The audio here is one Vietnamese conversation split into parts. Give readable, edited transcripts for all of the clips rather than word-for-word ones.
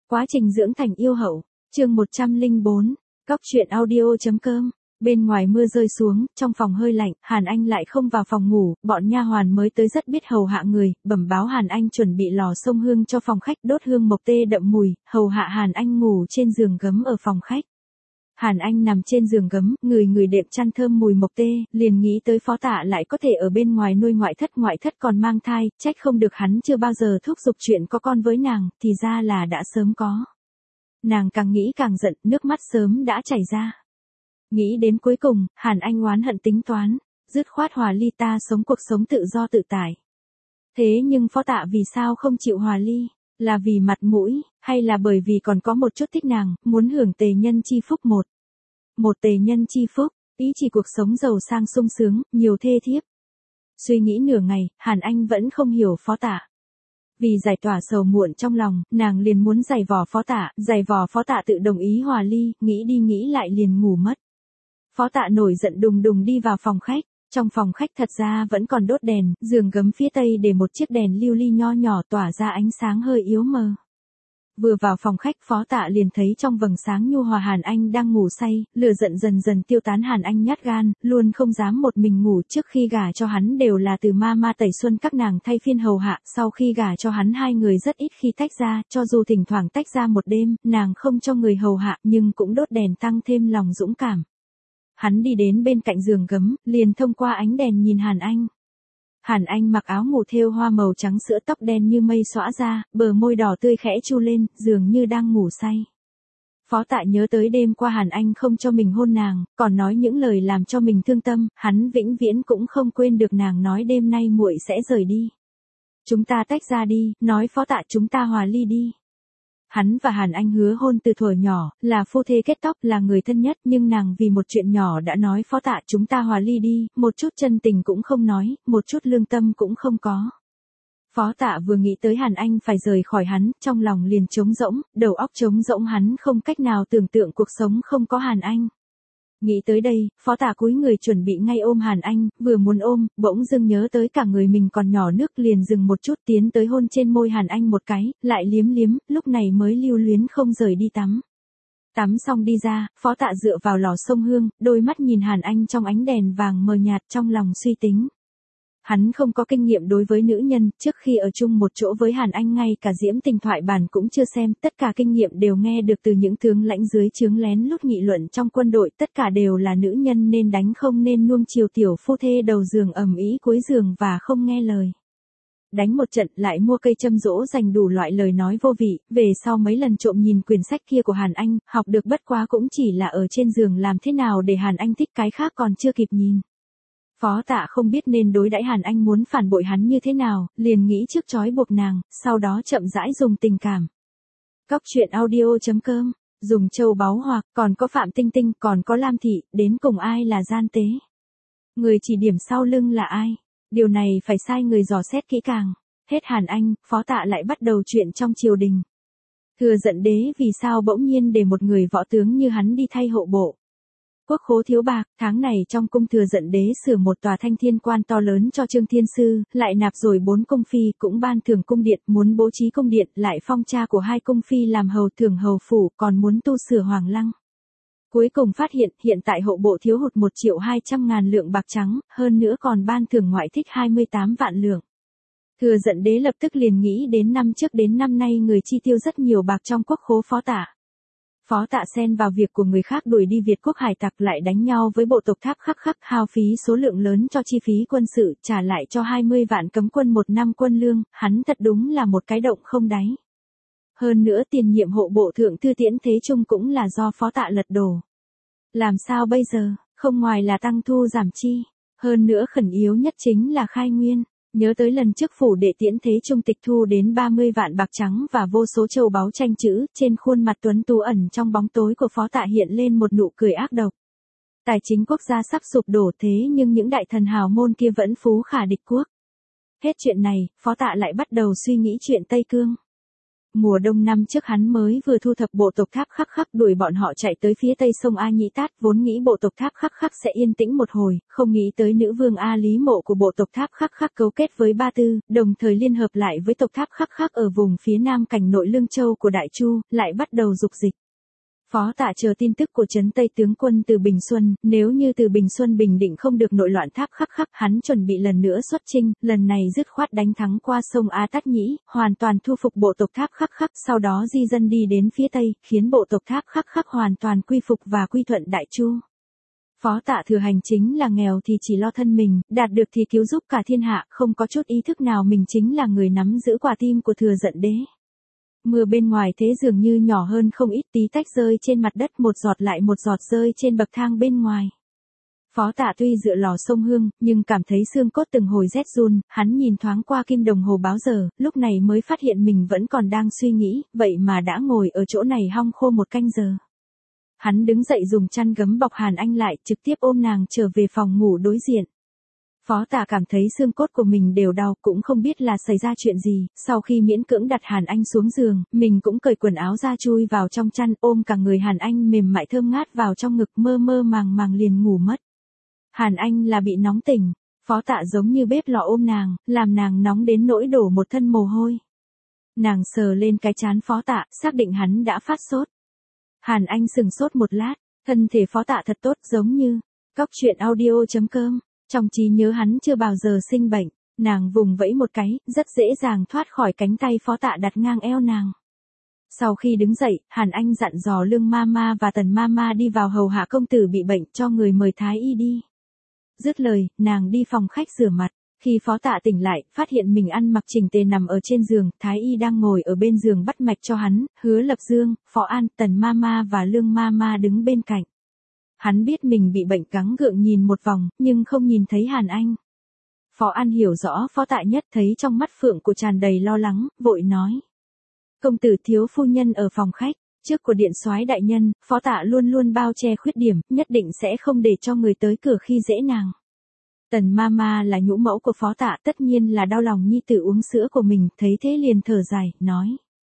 Quá trình dưỡng thành yêu hậu, chương 104, Cóc truyện audio.com. Bên ngoài mưa rơi xuống, trong phòng hơi lạnh, Hàn Anh lại không vào phòng ngủ, bọn nha hoàn mới tới rất biết hầu hạ người, bẩm báo Hàn Anh chuẩn bị lò xông hương cho phòng khách, đốt hương mộc tê đậm mùi, hầu hạ Hàn Anh ngủ trên giường gấm ở phòng khách. Hàn Anh nằm trên giường gấm, người đệm chăn thơm mùi mộc tê, liền nghĩ tới Phó Tạ lại có thể ở bên ngoài nuôi ngoại thất còn mang thai, trách không được hắn chưa bao giờ thúc giục chuyện có con với nàng, thì ra là đã sớm có. Nàng càng nghĩ càng giận, nước mắt sớm đã chảy ra. Nghĩ đến cuối cùng, Hàn Anh oán hận tính toán, dứt khoát hòa ly, ta sống cuộc sống tự do tự tại. Thế nhưng Phó Tạ vì sao không chịu hòa ly? Là vì mặt mũi, hay là bởi vì còn có một chút thích nàng, muốn hưởng tề nhân chi phúc một tề nhân chi phúc, ý chỉ cuộc sống giàu sang sung sướng, nhiều thê thiếp. Suy nghĩ nửa ngày, Hàn Anh vẫn không hiểu Phó Tạ. Vì giải tỏa sầu muộn trong lòng, nàng liền muốn giày vò Phó Tạ tự đồng ý hòa ly, nghĩ đi nghĩ lại liền ngủ mất. Phó Tạ nổi giận đùng đùng đi vào phòng khách, trong phòng khách thật ra vẫn còn đốt đèn, giường gấm phía tây để một chiếc đèn lưu ly nho nhỏ tỏa ra ánh sáng hơi yếu mờ. Vừa vào phòng khách, Phó Tạ liền thấy trong vầng sáng nhu hòa Hàn Anh đang ngủ say, lửa giận dần dần tiêu tán. Hàn Anh nhát gan, luôn không dám một mình ngủ, trước khi gả cho hắn đều là từ ma Tẩy Xuân các nàng thay phiên hầu hạ, sau khi gả cho hắn hai người rất ít khi tách ra, cho dù thỉnh thoảng tách ra một đêm, nàng không cho người hầu hạ nhưng cũng đốt đèn tăng thêm lòng dũng cảm. Hắn đi đến bên cạnh giường gấm, liền thông qua ánh đèn nhìn Hàn Anh. Hàn Anh mặc áo ngủ thêu hoa màu trắng sữa, tóc đen như mây xõa ra, bờ môi đỏ tươi khẽ chu lên, dường như đang ngủ say. Phó Tạ nhớ tới đêm qua Hàn Anh không cho mình hôn nàng, còn nói những lời làm cho mình thương tâm, hắn vĩnh viễn cũng không quên được nàng nói đêm nay muội sẽ rời đi. Chúng ta tách ra đi, nói Phó Tạ, chúng ta hòa ly đi. Hắn và Hàn Anh hứa hôn từ thuở nhỏ, là phu thê kết tóc, là người thân nhất, nhưng nàng vì một chuyện nhỏ đã nói Phó Tạ chúng ta hòa ly đi, một chút chân tình cũng không nói, một chút lương tâm cũng không có. Phó Tạ vừa nghĩ tới Hàn Anh phải rời khỏi hắn, trong lòng liền trống rỗng, đầu óc trống rỗng, hắn không cách nào tưởng tượng cuộc sống không có Hàn Anh. Nghĩ tới đây, Phó Tạ cúi người chuẩn bị ngay ôm Hàn Anh, vừa muốn ôm, bỗng dưng nhớ tới cả người mình còn nhỏ nước, liền dừng một chút, tiến tới hôn trên môi Hàn Anh một cái, lại liếm, lúc này mới lưu luyến không rời đi tắm. Tắm xong đi ra, Phó Tạ dựa vào lò xông hương, đôi mắt nhìn Hàn Anh trong ánh đèn vàng mờ nhạt, trong lòng suy tính. Hắn không có kinh nghiệm đối với nữ nhân, trước khi ở chung một chỗ với Hàn Anh ngay cả diễm tình thoại bản cũng chưa xem, tất cả kinh nghiệm đều nghe được từ những tướng lãnh dưới trướng lén lút nghị luận trong quân đội, tất cả đều là nữ nhân nên đánh không nên nuông chiều tiểu phu thê đầu giường ầm ĩ cuối giường và không nghe lời. Đánh một trận lại mua cây châm dỗ dành đủ loại lời nói vô vị, về sau mấy lần trộm nhìn quyển sách kia của Hàn Anh, học được bất quá cũng chỉ là ở trên giường làm thế nào để Hàn Anh thích, cái khác còn chưa kịp nhìn. Phó Tạ không biết nên đối đãi Hàn Anh muốn phản bội hắn như thế nào, liền nghĩ trước trói buộc nàng, sau đó chậm rãi dùng tình cảm. Cóc truyện audio.com, dùng châu báu hoặc, còn có Phạm Tinh Tinh, còn có Lam Thị, đến cùng ai là gian tế? Người chỉ điểm sau lưng là ai? Điều này phải sai người dò xét kỹ càng. Hết Hàn Anh, Phó Tạ lại bắt đầu chuyện trong triều đình. Thừa Giận Đế vì sao bỗng nhiên để một người võ tướng như hắn đi thay hộ bộ? Quốc khố thiếu bạc, tháng này trong cung Thừa Giận Đế sửa một tòa thanh thiên quan to lớn cho Trương Thiên Sư, lại nạp rồi 4 cung phi, cũng ban thưởng cung điện, muốn bố trí cung điện, lại phong cha của 2 cung phi làm hầu thưởng hầu phủ, còn muốn tu sửa hoàng lăng. Cuối cùng phát hiện tại hộ bộ thiếu hụt 1.200.000 lượng bạc trắng, hơn nữa còn ban thưởng ngoại thích 28 vạn lượng. Thừa Giận Đế lập tức liền nghĩ đến năm trước đến năm nay người chi tiêu rất nhiều bạc trong quốc khố Phó Tạ. Phó Tạ xen vào việc của người khác đuổi đi Việt quốc hải tặc, lại đánh nhau với bộ tộc Tháp Khắc, hao phí số lượng lớn cho chi phí quân sự, trả lại cho 20 vạn cấm quân một năm quân lương, hắn thật đúng là một cái động không đáy. Hơn nữa tiền nhiệm hộ bộ thượng thư Tiễn Thế Trung cũng là do Phó Tạ lật đổ. Làm sao bây giờ, không ngoài là tăng thu giảm chi, hơn nữa khẩn yếu nhất chính là khai nguyên. Nhớ tới lần trước phủ đệ Tiễn Thế Trung tịch thu đến 30 vạn bạc trắng và vô số châu báu tranh chữ, trên khuôn mặt tuấn tú ẩn trong bóng tối của Phó Tạ hiện lên một nụ cười ác độc. Tài chính quốc gia sắp sụp đổ, thế nhưng những đại thần hào môn kia vẫn phú khả địch quốc. Hết chuyện này, Phó Tạ lại bắt đầu suy nghĩ chuyện Tây Cương. Mùa đông năm trước hắn mới vừa thu thập bộ tộc Tháp Khắc Khắc đuổi bọn họ chạy tới phía tây sông A Nhĩ Tát, vốn nghĩ bộ tộc Tháp Khắc Khắc sẽ yên tĩnh một hồi, không nghĩ tới nữ vương A Lý Mộ của bộ tộc Tháp Khắc Khắc cấu kết với Ba Tư, đồng thời liên hợp lại với tộc Tháp Khắc Khắc ở vùng phía nam cảnh nội Lương Châu của Đại Chu, lại bắt đầu dục dịch. Phó Tạ chờ tin tức của trấn Tây tướng quân Từ Bình Xuân, nếu như Từ Bình Xuân bình định không được nội loạn Tháp Khắc Khắc, hắn chuẩn bị lần nữa xuất chinh, lần này dứt khoát đánh thắng qua sông A Tát Nhĩ, hoàn toàn thu phục bộ tộc Tháp Khắc Khắc, sau đó di dân đi đến phía Tây, khiến bộ tộc Tháp Khắc Khắc hoàn toàn quy phục và quy thuận Đại Chu. Phó Tạ thừa hành chính là nghèo thì chỉ lo thân mình, đạt được thì cứu giúp cả thiên hạ, không có chút ý thức nào mình chính là người nắm giữ quả tim của Thừa Giận Đế. Mưa bên ngoài thế dường như nhỏ hơn không ít, tí tách rơi trên mặt đất, một giọt lại một giọt rơi trên bậc thang bên ngoài. Phó Tạ tuy dựa lò sông Hương, nhưng cảm thấy xương cốt từng hồi rét run, hắn nhìn thoáng qua kim đồng hồ báo giờ, lúc này mới phát hiện mình vẫn còn đang suy nghĩ, vậy mà đã ngồi ở chỗ này hong khô một canh giờ. Hắn đứng dậy dùng chăn gấm bọc Hàn Anh lại, trực tiếp ôm nàng trở về phòng ngủ đối diện. Phó Tạ cảm thấy xương cốt của mình đều đau, cũng không biết là xảy ra chuyện gì, sau khi miễn cưỡng đặt Hàn Anh xuống giường, mình cũng cởi quần áo ra chui vào trong chăn, ôm cả người Hàn Anh mềm mại thơm ngát vào trong ngực, mơ mơ màng màng liền ngủ mất. Hàn Anh là bị nóng tỉnh, Phó Tạ giống như bếp lò ôm nàng, làm nàng nóng đến nỗi đổ một thân mồ hôi. Nàng sờ lên cái trán Phó Tạ, xác định hắn đã phát sốt. Hàn Anh sừng sốt một lát, thân thể Phó Tạ thật tốt, giống như cóc truyện audio.com. Trong trí nhớ hắn chưa bao giờ sinh bệnh, nàng vùng vẫy một cái, rất dễ dàng thoát khỏi cánh tay Phó Tạ đặt ngang eo nàng. Sau khi đứng dậy, Hàn Anh dặn dò Lương Mama và Tần Mama đi vào hầu hạ công tử bị bệnh, cho người mời Thái Y đi. Dứt lời, nàng đi phòng khách rửa mặt. Khi Phó Tạ tỉnh lại, phát hiện mình ăn mặc chỉnh tề nằm ở trên giường, Thái Y đang ngồi ở bên giường bắt mạch cho hắn, Hứa Lập Dương, Phó An, Tần Mama và Lương Mama đứng bên cạnh. Hắn biết mình bị bệnh, gắng gượng nhìn một vòng, nhưng không nhìn thấy Hàn Anh. Phó An hiểu rõ Phó Tạ nhất, thấy trong mắt phượng của tràn đầy lo lắng, vội nói. Công tử thiếu phu nhân ở phòng khách, trước của điện soái đại nhân, Phó Tạ luôn luôn bao che khuyết điểm, nhất định sẽ không để cho người tới cửa khi dễ nàng. Tần Mama là nhũ mẫu của Phó Tạ, tất nhiên là đau lòng nhi tử uống sữa của mình, thấy thế liền thở dài, nói.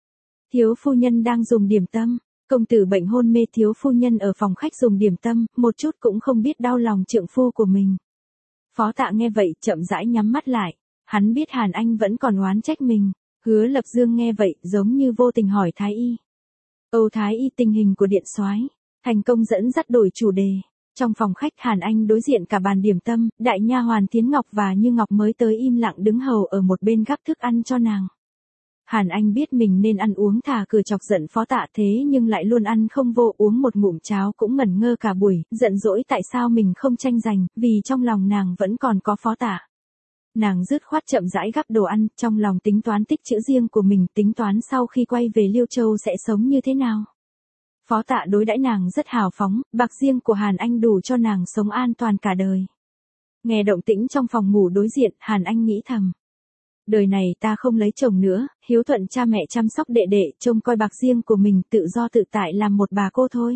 Thiếu phu nhân đang dùng điểm tâm. Công tử bệnh hôn mê, thiếu phu nhân ở phòng khách dùng điểm tâm, một chút cũng không biết đau lòng trượng phu của mình. Phó Tạ nghe vậy, chậm rãi nhắm mắt lại. Hắn biết Hàn Anh vẫn còn oán trách mình. Hứa Lập Dương nghe vậy, giống như vô tình hỏi Thái Y. Âu Thái Y, tình hình của điện soái. Thành công dẫn dắt đổi chủ đề. Trong phòng khách, Hàn Anh đối diện cả bàn điểm tâm, đại nha hoàn Thiến Ngọc và Như Ngọc mới tới im lặng đứng hầu ở một bên gắp thức ăn cho nàng. Hàn Anh biết mình nên ăn uống thả cửa chọc giận Phó Tạ, thế nhưng lại luôn ăn không vô, uống một ngụm cháo cũng ngẩn ngơ cả buổi, giận dỗi tại sao mình không tranh giành, vì trong lòng nàng vẫn còn có Phó Tạ. Nàng dứt khoát chậm rãi gắp đồ ăn, trong lòng tính toán tích trữ riêng của mình, tính toán sau khi quay về Liêu Châu sẽ sống như thế nào. Phó Tạ đối đãi nàng rất hào phóng, bạc riêng của Hàn Anh đủ cho nàng sống an toàn cả đời. Nghe động tĩnh trong phòng ngủ đối diện, Hàn Anh nghĩ thầm. Đời này ta không lấy chồng nữa, hiếu thuận cha mẹ chăm sóc đệ đệ, trông coi bạc riêng của mình, tự do tự tại làm một bà cô thôi.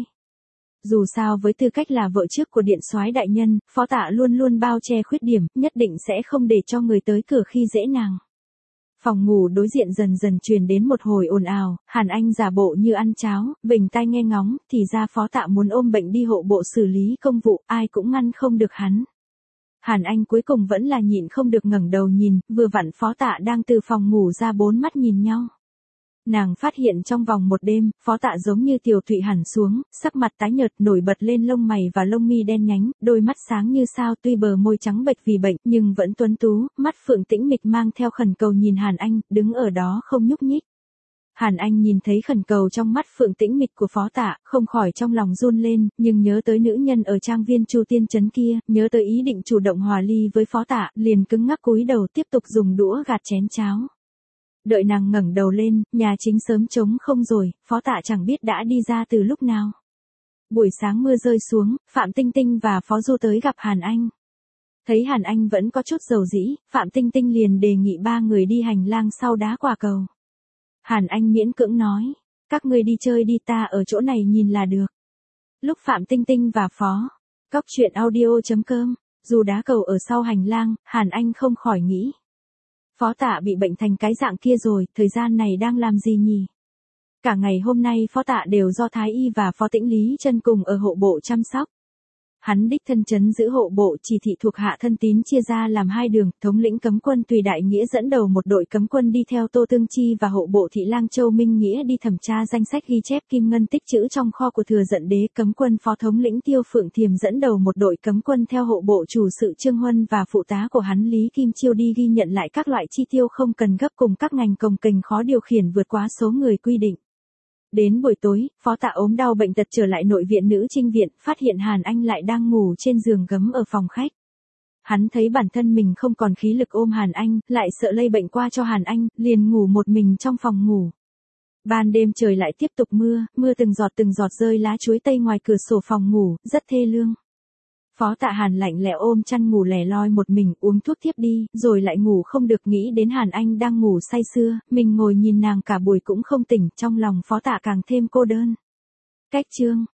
Dù sao với tư cách là vợ trước của điện soái đại nhân, Phó Tạ luôn luôn bao che khuyết điểm, nhất định sẽ không để cho người tới cửa khi dễ nàng. Phòng ngủ đối diện dần dần truyền đến một hồi ồn ào, Hàn Anh giả bộ như ăn cháo, vểnh tai nghe ngóng, thì ra Phó Tạ muốn ôm bệnh đi hộ bộ xử lý công vụ, ai cũng ngăn không được hắn. Hàn Anh cuối cùng vẫn là nhịn không được ngẩng đầu nhìn, vừa vặn Phó Tạ đang từ phòng ngủ ra, bốn mắt nhìn nhau. Nàng phát hiện trong vòng một đêm, Phó Tạ giống như tiểu thụy hẳn xuống, sắc mặt tái nhợt, nổi bật lên lông mày và lông mi đen nhánh, đôi mắt sáng như sao, tuy bờ môi trắng bệch vì bệnh, nhưng vẫn tuấn tú, mắt phượng tĩnh mịch mang theo khẩn cầu nhìn Hàn Anh, đứng ở đó không nhúc nhích. Hàn Anh nhìn thấy khẩn cầu trong mắt phượng tĩnh mịch của Phó Tạ, không khỏi trong lòng run lên, nhưng nhớ tới nữ nhân ở trang viên Chu Tiên Trấn kia, nhớ tới ý định chủ động hòa ly với Phó Tạ, liền cứng ngắc cúi đầu tiếp tục dùng đũa gạt chén cháo. Đợi nàng ngẩng đầu lên, nhà chính sớm trống không rồi, Phó Tạ chẳng biết đã đi ra từ lúc nào. Buổi sáng mưa rơi xuống, Phạm Tinh Tinh và Phó Du tới gặp Hàn Anh. Thấy Hàn Anh vẫn có chút dầu dĩ, Phạm Tinh Tinh liền đề nghị ba người đi hành lang sau đá quả cầu. Hàn Anh miễn cưỡng nói, các người đi chơi đi, ta ở chỗ này nhìn là được. Lúc Phạm Tinh Tinh và Phó Cóc truyện audio.com, dù đá cầu ở sau hành lang, Hàn Anh không khỏi nghĩ. Phó Tạ bị bệnh thành cái dạng kia rồi, thời gian này đang làm gì nhỉ? Cả ngày hôm nay Phó Tạ đều do Thái Y và Phó Tĩnh Lý Chân cùng ở hộ bộ chăm sóc. Hắn đích thân trấn giữ hộ bộ, chỉ thị thuộc hạ thân tín chia ra làm hai đường, thống lĩnh cấm quân Tùy Đại Nghĩa dẫn đầu một đội cấm quân đi theo Tô Tương Chi và hộ bộ thị lang Châu Minh Nghĩa đi thẩm tra danh sách ghi chép kim ngân tích trữ trong kho của Thừa Dận Đế. Cấm quân phó thống lĩnh Tiêu Phượng Thiềm dẫn đầu một đội cấm quân theo hộ bộ chủ sự Trương Huân và phụ tá của hắn Lý Kim Chiêu đi ghi nhận lại các loại chi tiêu không cần gấp cùng các ngành cồng kềnh khó điều khiển vượt quá số người quy định. Đến buổi tối, Phó Tạ ốm đau bệnh tật trở lại nội viện Nữ Trinh viện, phát hiện Hàn Anh lại đang ngủ trên giường gấm ở phòng khách. Hắn thấy bản thân mình không còn khí lực ôm Hàn Anh, lại sợ lây bệnh qua cho Hàn Anh, liền ngủ một mình trong phòng ngủ. Ban đêm trời lại tiếp tục mưa, mưa từng giọt rơi lá chuối tây ngoài cửa sổ phòng ngủ, rất thê lương. Phó Tạ Hàn lạnh lẽo ôm chăn ngủ lẻ loi một mình, uống thuốc thiếp đi, rồi lại ngủ không được, nghĩ đến Hàn Anh đang ngủ say sưa, mình ngồi nhìn nàng cả buổi cũng không tỉnh, trong lòng Phó Tạ càng thêm cô đơn. Cách chương